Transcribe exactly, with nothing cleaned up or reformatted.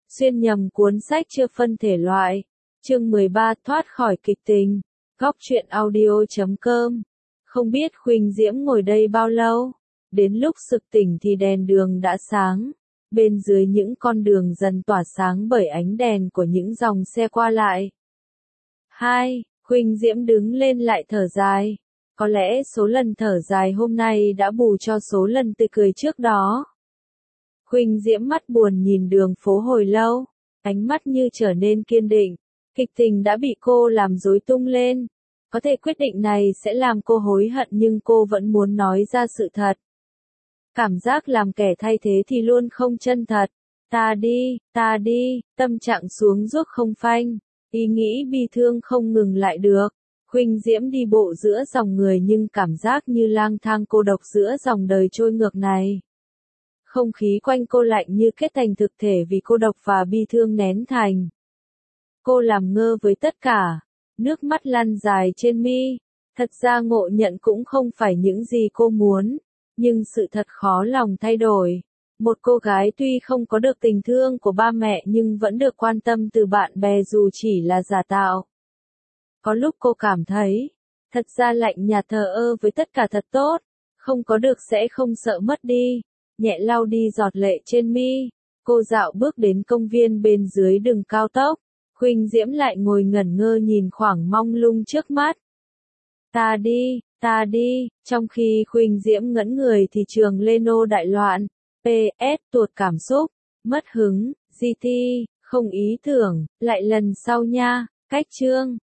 Xuyên nhầm cuốn sách chưa phân thể loại. Chương mười ba thoát khỏi kịch tình. Góc truyện audio chấm com. Không biết Khuynh Diễm ngồi đây bao lâu. Đến lúc sực tỉnh thì đèn đường đã sáng. Bên dưới những con đường dần tỏa sáng bởi ánh đèn của những dòng xe qua lại. Hai, Khuynh Diễm đứng lên lại thở dài. Có lẽ số lần thở dài hôm nay đã bù cho số lần tươi cười trước đó. Khuynh Diễm mắt buồn nhìn đường phố hồi lâu, ánh mắt như trở nên kiên định. Kịch tình đã bị cô làm rối tung lên. Có thể quyết định này sẽ làm cô hối hận nhưng cô vẫn muốn nói ra sự thật. Cảm giác làm kẻ thay thế thì luôn không chân thật. Ta đi, ta đi, tâm trạng xuống ruốc không phanh. Ý nghĩ bi thương không ngừng lại được. Khuynh Diễm đi bộ giữa dòng người nhưng cảm giác như lang thang cô độc giữa dòng đời trôi ngược này. Không khí quanh cô lạnh như kết thành thực thể vì cô độc và bi thương nén thành. Cô làm ngơ với tất cả, nước mắt lăn dài trên mi. Thật ra ngộ nhận cũng không phải những gì cô muốn, nhưng sự thật khó lòng thay đổi. Một cô gái tuy không có được tình thương của ba mẹ nhưng vẫn được quan tâm từ bạn bè dù chỉ là giả tạo. Có lúc cô cảm thấy, thật ra lạnh nhạt thờ ơ với tất cả thật tốt, không có được sẽ không sợ mất đi. Nhẹ lau đi giọt lệ trên mi, cô dạo bước đến công viên bên dưới đường cao tốc. Khuynh Diễm lại ngồi ngẩn ngơ nhìn khoảng mông lung trước mắt. Ta đi, ta đi, trong khi Khuynh Diễm ngẩn người thì trường Leno đại loạn. pê ét tuột cảm xúc, mất hứng, giê tê, không ý tưởng, lại lần sau nha, cách chương.